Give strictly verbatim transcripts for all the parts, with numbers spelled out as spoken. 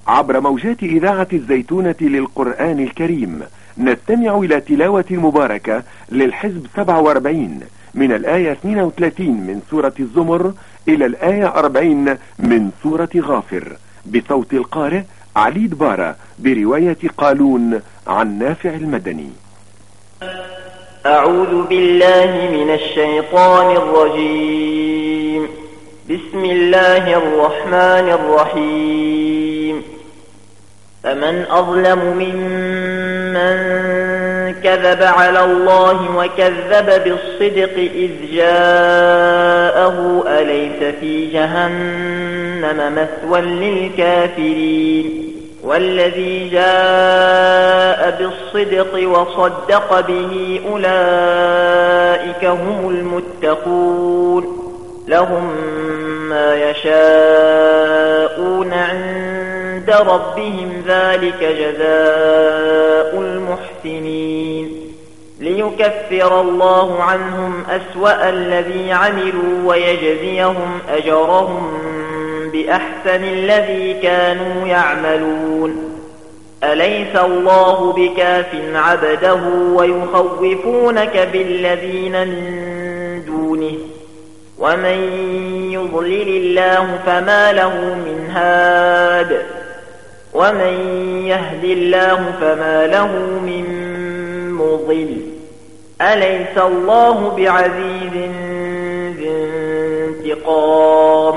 عبر موجات إذاعة الزيتونة للقرآن الكريم نستمع إلى تلاوة مباركة للحزب سبعة وأربعين من الآية اثنين وثلاثين من سورة الزمر إلى الآية أربعين من سورة غافر بصوت القارئ علي دبارة برواية قالون عن نافع المدني. أعوذ بالله من الشيطان الرجيم. بسم الله الرحمن الرحيم. فمن أظلم ممن كذب على الله وكذب بالصدق إذ جاءه أليس في جهنم مثوى للكافرين والذي جاء بالصدق وصدق به أولئك هم المتقون لهم ما يشاءون عند ربهم ذلك جزاء المحسنين ليكفر الله عنهم أسوأ الذي عملوا ويجزيهم أجرهم بأحسن الذي كانوا يعملون أليس الله بكاف عبده ويخوفونك بالذين من دونه ومن يضلل الله فما له من هاد ومن يهد الله فما له من مضل أليس الله بعزيز ذي انتقام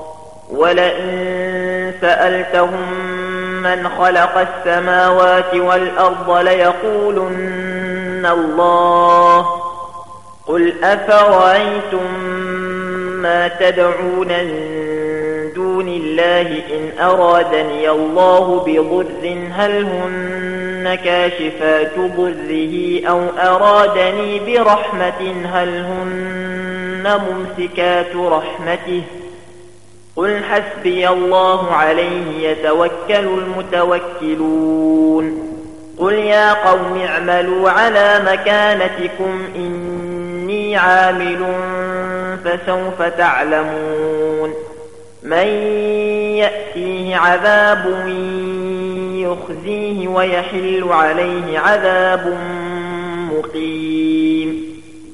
ولئن سألتهم من خلق السماوات والأرض ليقولن الله قل أفرأيتم ما تدعون من دون الله إن أرادني الله بضر هل هن كاشفات ضره أو أرادني برحمة هل هن ممسكات رحمته قل حسبي الله عليه يتوكل المتوكلون قل يا قوم اعملوا على مكانتكم إني عامل فسوف تعلمون من يأتيه عذاب يخزيه ويحل عليه عذاب مقيم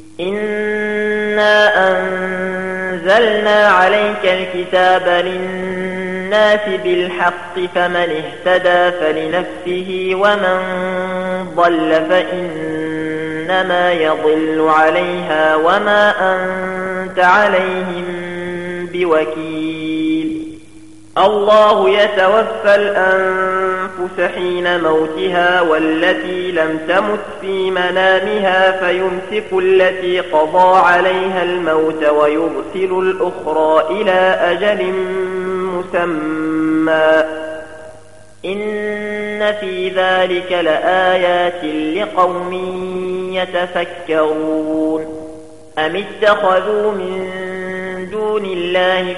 إنا أنزلنا عليك الكتاب للناس بالحق فمن اهتدى فلنفسه ومن ضل فإنما يضل عليها وما أنت عليهم بوكيل الله يتوفى الأنفس حين موتها والتي لم تمت في منامها فيمسك التي قضى عليها الموت ويرسل الأخرى إلى أجل مسمى إن في ذلك لآيات لقوم يتفكرون أم اتخذوا من دون الله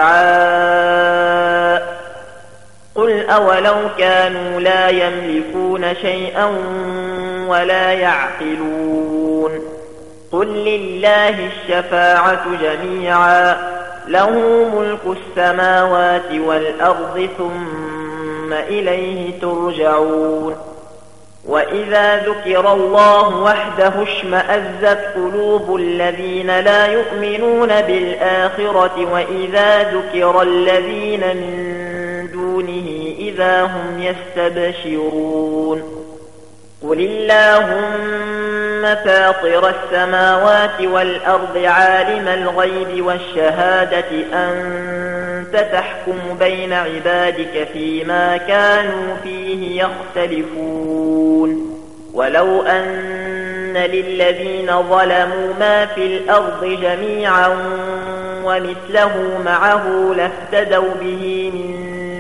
شفعاء قل أولو كانوا لا يملكون شيئا ولا يعقلون قل لله الشفاعة جميعا له ملك السماوات والأرض ثم إليه ترجعون وإذا ذكر الله وحده اشمأزت قلوب الذين لا يؤمنون بالآخرة وإذا ذكر الذين من دونه إذا هم يستبشرون قل اللهم فاطر السماوات والأرض عالم الغيب والشهادة أنت تحكم بين عبادك فيما كانوا فيه يختلفون ولو أن للذين ظلموا ما في الأرض جميعا ومثله معه لافتدوا به من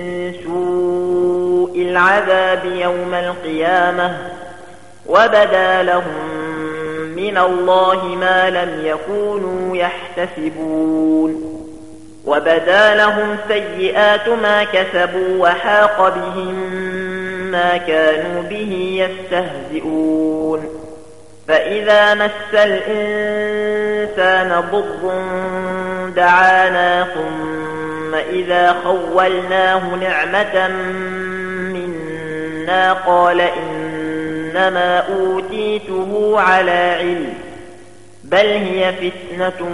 سوء العذاب يوم القيامة وبدا لهم من الله ما لم يكونوا يحتسبون وبدا لهم سيئات ما كسبوا وحاق بهم ما كانوا به يستهزئون فإذا مس الإنسان ضر دعانا ثم إذا خولناه نعمة قال إنما أوتيته على علم بل هي فتنة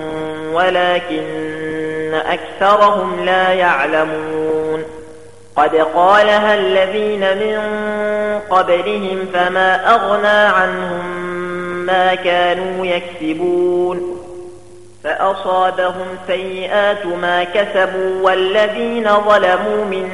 ولكن أكثرهم لا يعلمون قد قالها الذين من قبلهم فما أغنى عنهم ما كانوا يكسبون فأصابهم سيئات ما كسبوا والذين ظلموا من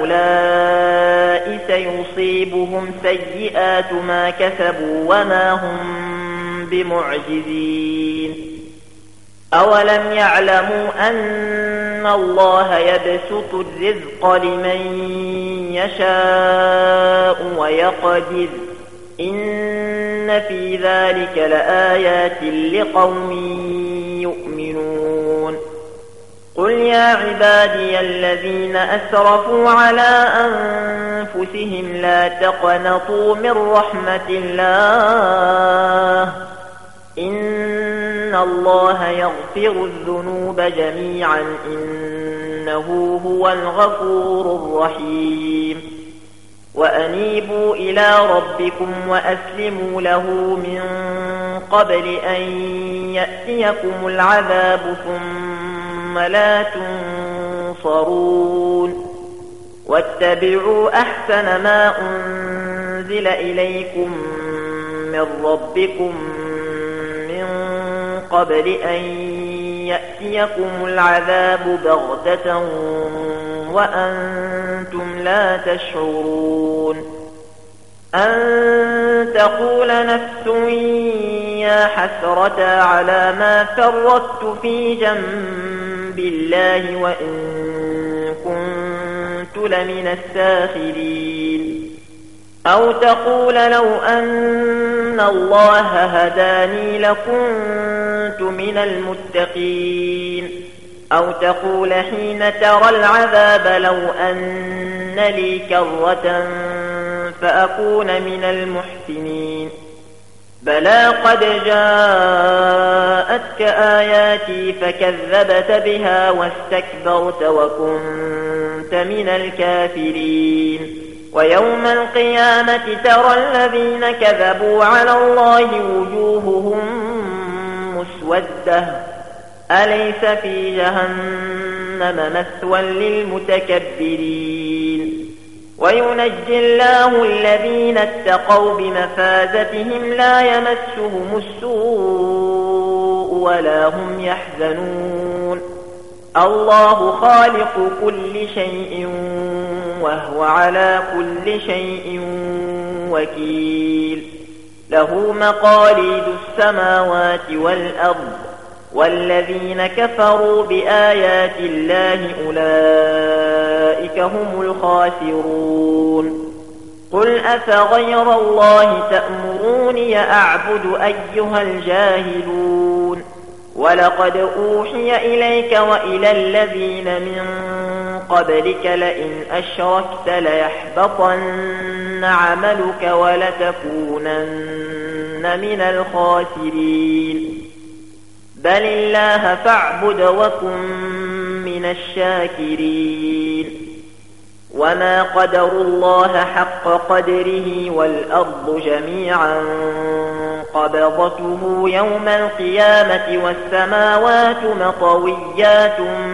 هؤلاء سيصيبهم سيئات ما كسبوا وما هم بمعجزين أولم يعلموا أن الله يبسط الرزق لمن يشاء ويقدر إن في ذلك لآيات لقوم يؤمنون قل يا عبادي الذين أسرفوا على أنفسهم لا تقنطوا من رحمة الله إن الله يغفر الذنوب جميعا إنه هو الغفور الرحيم وأنيبوا إلى ربكم وأسلموا له من قبل أن يأتيكم العذاب ثم لا تنصرون واتبعوا أحسن ما أنزل إليكم من ربكم من قبل أن يأتيكم العذاب بغتة وأنتم لا تشعرون أن تقول نفس يا حسرة على ما فرطت في جنب الله وإن كنت لمن الساخرين أو تقول لو أن الله هداني لكنت من المتقين أو تقول حين ترى العذاب لو أن لي كرة فأكون من المحسنين بلى قد جاءتك آياتي فكذبت بها واستكبرت وكنت من الكافرين ويوم القيامة ترى الذين كذبوا على الله وجوههم مسودة أليس في جهنم مثوى للمتكبرين وينجي الله الذين اتقوا بمفازتهم لا يمسهم السوء ولا هم يحزنون الله خالق كل شيء وهو على كل شيء وكيل له مقاليد السماوات والأرض والذين كفروا بآيات الله أولئك هم الخاسرون قل أفغير الله تأمروني أعبد أيها الجاهلون ولقد أوحي إليك وإلى الذين من قبلك لئن أشركت ليحبطن عملك ولتكونن من الخاسرين بل الله فاعبد وكن من الشاكرين وما قدروا الله حق قدره والأرض جميعا قبضته يوم القيامة والسماوات مطويات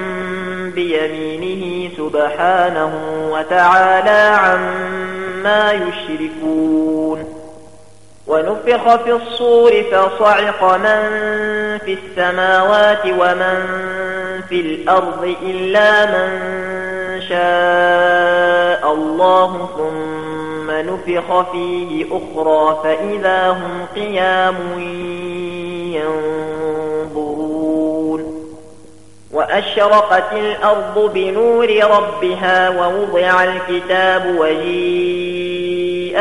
بيمينه سبحانه وتعالى عما يشركون ونفخ في الصور فصعق من في السماوات ومن في الأرض إلا من شاء الله ثم نفخ فيه أخرى فإذا هم قيام ينظرون وأشرقت الأرض بنور ربها ووضع الكتاب وجيء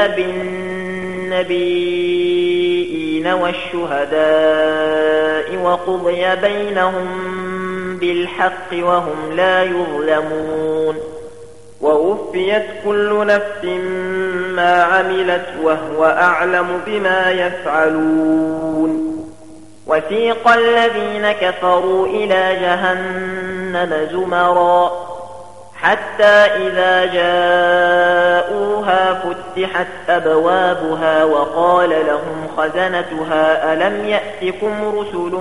بالنبيين والشهداء وقضي بينهم بالحق وهم لا يظلمون ووفيت كل نفس ما عملت وهو أعلم بما يفعلون وسيق الذين كفروا إلى جهنم زمرا حتى إذا جاءوها وفتحت أبوابها وقال لهم خزنتها ألم يأتكم رسل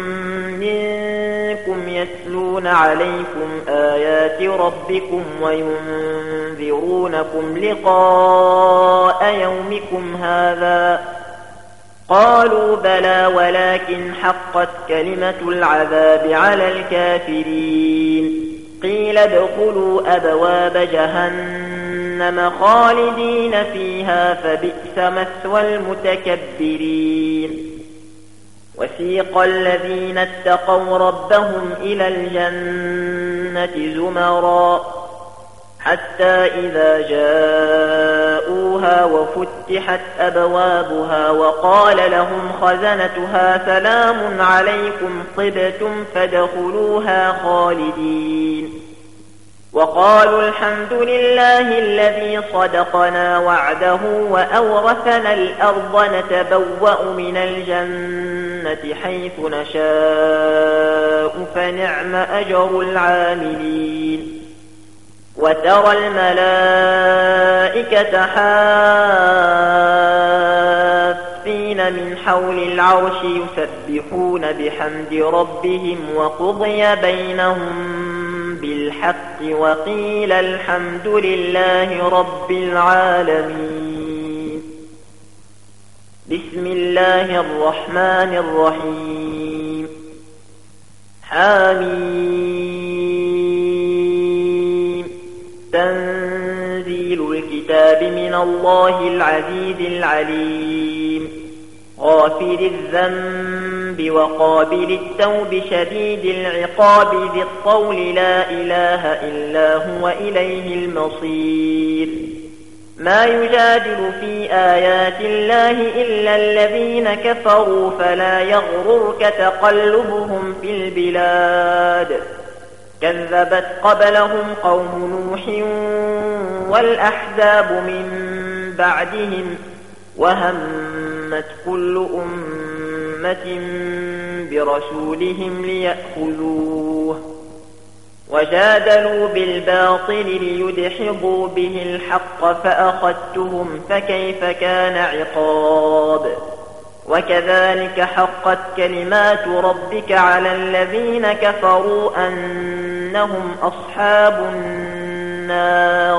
منكم يتلون عليكم آيات ربكم وينذرونكم لقاء يومكم هذا؟ قالوا بلى ولكن حقت كلمة العذاب على الكافرين. قيل ادخلوا أبواب جهنم خالدين فيها فبئس مثوى المتكبرين. وسيق الذين اتقوا ربهم إلى الجنة زمرا حتى إذا جاءوها وفتحت أبوابها وقال لهم خزنتها سلام عليكم طبتم فادخلوها خالدين. وقالوا الحمد لله الذي صدقنا وعده وأورثنا الأرض نتبوأ من الجنة حيث نشاء فنعم أجر العاملين. وترى الملائكة حافين من حول العرش يسبحون بحمد ربهم وقضي بينهم بالحق وقيل الحمد لله رب العالمين. بسم الله الرحمن الرحيم. حميم. تنزيل الكتاب من الله العزيز العليم. غافر الذنب وقابل التوب شديد العقاب ذي الطول لا إله إلا هو إليه المصير. ما يجادل في آيات الله إلا الذين كفروا فلا يغررك تقلبهم في البلاد. كذبت قبلهم قوم نوح والأحزاب من بعدهم وهمت كل أمة برسولهم ليأخذوه وجادلوا بالباطل ليدحضوا به الحق فأخذتهم فكيف كان عقاب. وكذلك حقت كلمات ربك على الذين كفروا أنهم أصحاب النار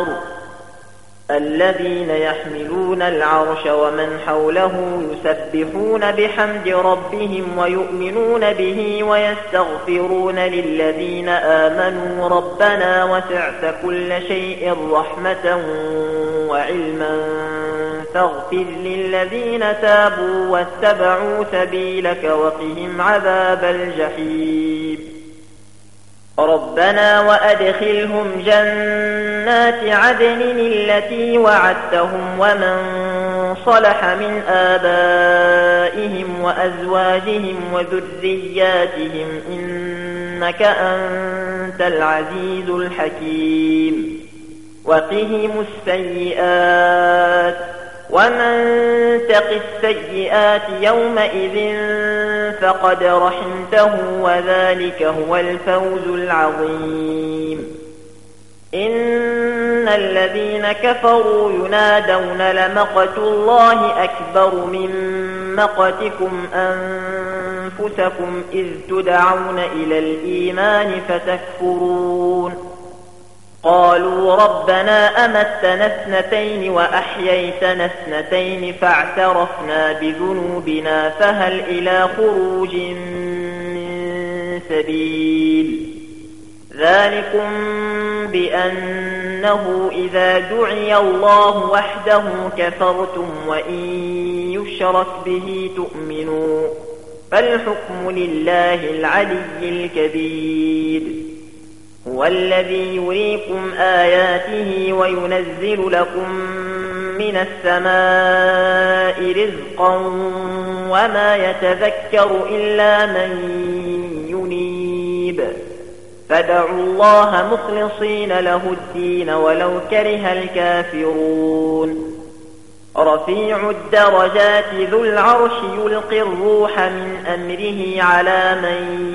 الذين يحملون العرش ومن حوله يسبحون بحمد ربهم ويؤمنون به ويستغفرون للذين آمنوا ربنا وسعت كل شيء رحمة وعلما فاغفر للذين تابوا واتبعوا سبيلك وقهم عذاب الجحيم. ربنا وأدخلهم جنات عدن التي وعدتهم ومن صلح من آبائهم وأزواجهم وذرياتهم إنك أنت العزيز الحكيم. وقهم السيئات ومن تق السيئات يومئذ فقد رحمته وذلك هو الفوز العظيم. إن الذين كفروا ينادون لمقت الله أكبر من مقتكم أنفسكم إذ تدعون إلى الإيمان فتكفرون. قالوا ربنا أمتنا اثنتين وأحييتنا اثنتين فاعترفنا بذنوبنا فهل إلى خروج من سبيل. ذلكم بأنه إذا دعي الله وحده كفرتم وإن يشرك به تؤمنوا فالحكم لله العلي الكبير. هو الذي يريكم آياته وينزل لكم من السماء رزقا وما يتذكر إلا من ينيب. فادعوا الله مخلصين له الدين ولو كره الكافرون. رفيع الدرجات ذو العرش يلقي الروح من أمره على من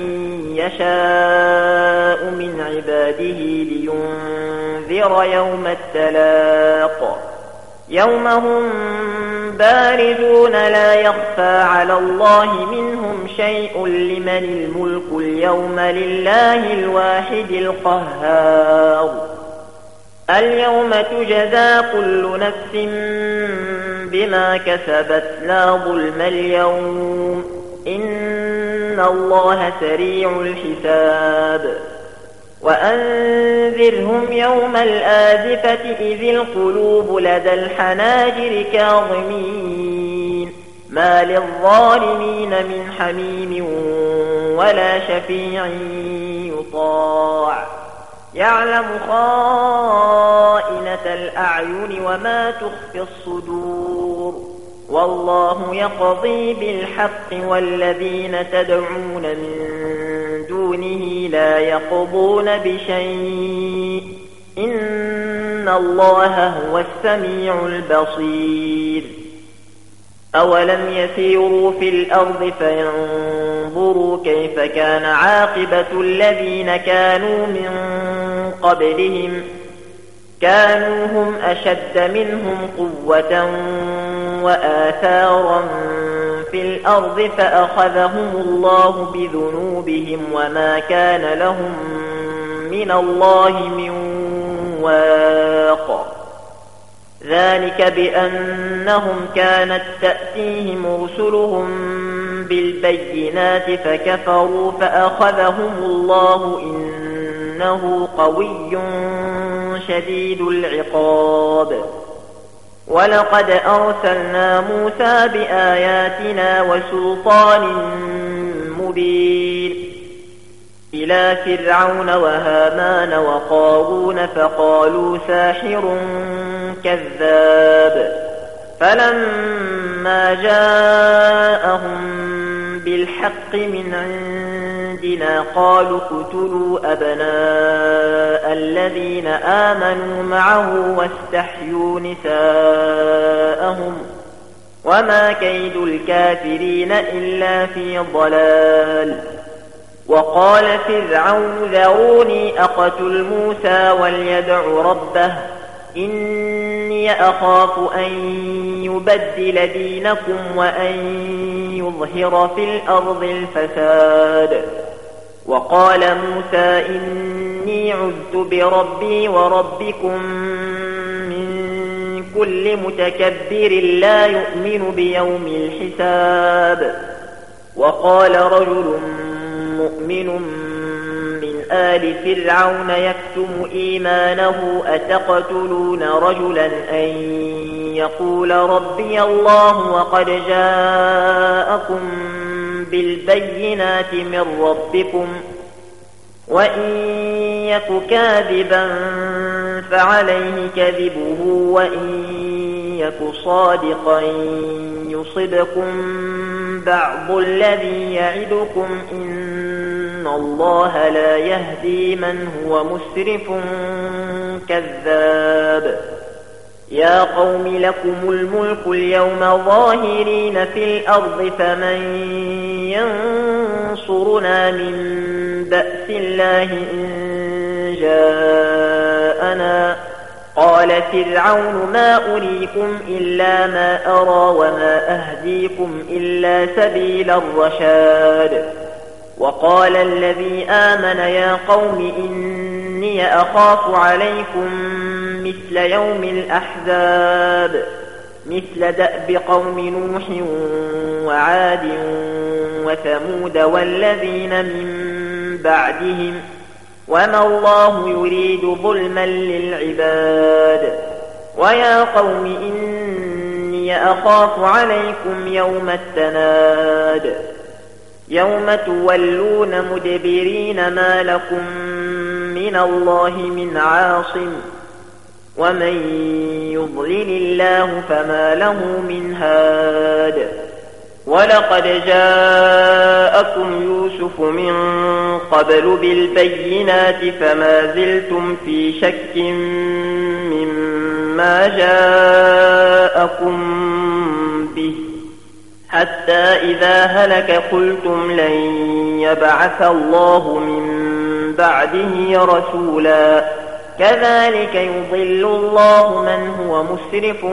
يشاء من عباده لينذر يوم التلاق. يوم هم بارزون لا يخفى على الله منهم شيء لمن الملك اليوم لله الواحد القهار اليوم تجزى كل نفس بما كسبت لا ظلم اليوم إن الله سريع الحساب وأنذرهم يوم الآزفة إذ القلوب لدى الحناجر كاظمين ما للظالمين من حميم ولا شفيع يطاع يعلم خائنة الأعين وما تخفي الصدور والله يقضي بالحق والذين تدعون من دونه لا يقضون بشيء إن الله هو السميع البصير أولم يسيروا في الأرض فينظروا كيف كان عاقبة الذين كانوا من قبلهم كانوا هم أشد منهم قوة وآثارا في الأرض فأخذهم الله بذنوبهم وما كان لهم من الله من واق ذلك بأنهم كانت تأتيهم رسلهم بالبينات فكفروا فأخذهم الله إنه قوي شديد العقاب ولقد أرسلنا موسى بآياتنا وسلطان مبين إلى فرعون وهامان وقارون فقالوا ساحر كذاب فلما جاءهم بالحق من عندنا قالوا اقتلوا أبناء الذين آمنوا معه واستحيوا نساءهم وما كيد الكافرين إلا في ضلال وقال فرعون ذروني أقتل موسى وليدع ربه إني أخاف أن يبدل دينكم وأن يظهر في الأرض الفساد وقال موسى إني عذت بربي وربكم من كل متكبر لا يؤمن بيوم الحساب وقال رجل مؤمن من آل فرعون يكتم إيمانه أتقتلون رجلا أن يقول ربي الله وقد جاءكم بالبينات من ربكم وإن يك كاذبا فعليه كذبه وإن يك صادقا يصبكم بعض الذي يعدكم إن الله لا يهدي من هو مسرف كذاب يا قوم لكم الملك اليوم ظاهرين في الأرض فمن ينصرنا من بأس الله إن جاءنا قال فرعون ما أريكم إلا ما أرى وما أهديكم إلا سبيل الرشاد وقال الذي آمن يا قوم إني أخاف عليكم مثل يوم الأحزاب مثل دأب قوم نوح وعاد وثمود والذين من بعدهم وما الله يريد ظلما للعباد ويا قوم إني أخاف عليكم يوم التناد يوم تولون مدبرين ما لكم من الله من عاصم ومن يضلل الله فما له من هاد ولقد جاءكم يوسف من قبل بالبينات فما زلتم في شك مما جاءكم به حتى إذا هلك قلتم لن يبعث الله من بعده رسولا كذلك يضل الله من هو مسرف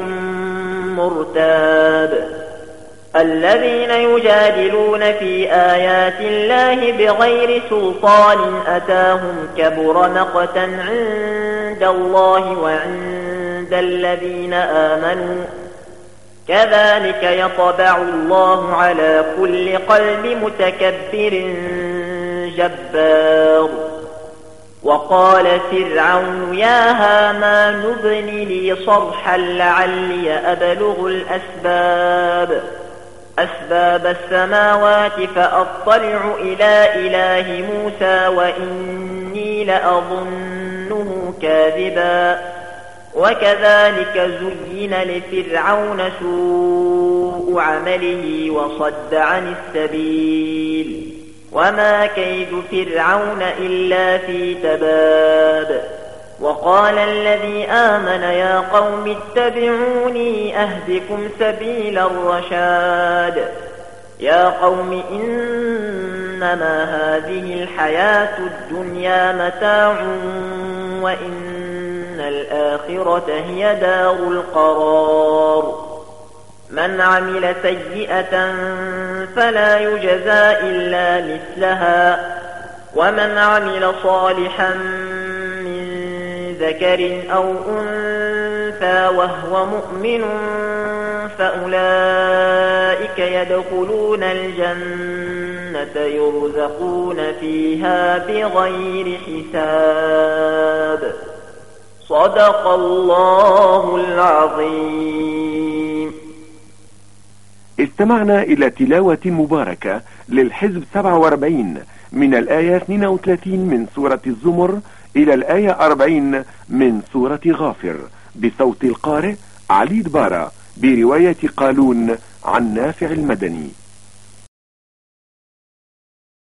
مرتاب. الذين يجادلون في آيات الله بغير سلطان أتاهم كبر مقتا عند الله وعند الذين آمنوا كذلك يطبع الله على كل قلب متكبر جبار. وقال فرعون يا هامان ابن لي صرحا لعلي أبلغ الأسباب أسباب السماوات فأطلع إلى إله موسى وإني لأظنه كاذبا. وكذلك زين لفرعون سوء عمله وصد عن السبيل وما كيد فرعون إلا في تباب. وقال الذي آمن يا قوم اتبعوني أهدكم سبيل الرشاد. يا قوم إنما هذه الحياة الدنيا متاع وإن الآخرة هي دار القرار. من عمل سيئة فلا يجزى إلا مثلها ومن عمل صالحا ذكر أو أنثى وهو مؤمن فأولئك يدخلون الجنة يرزقون فيها بغير حساب. صدق الله العظيم. استمعنا إلى تلاوة مباركة للحزب سبعة وأربعين من الآية اثنين وثلاثين من سورة الزمر إلى الآية أربعين من سورة غافر بصوت القارئ علي دبارة برواية قالون عن نافع المدني.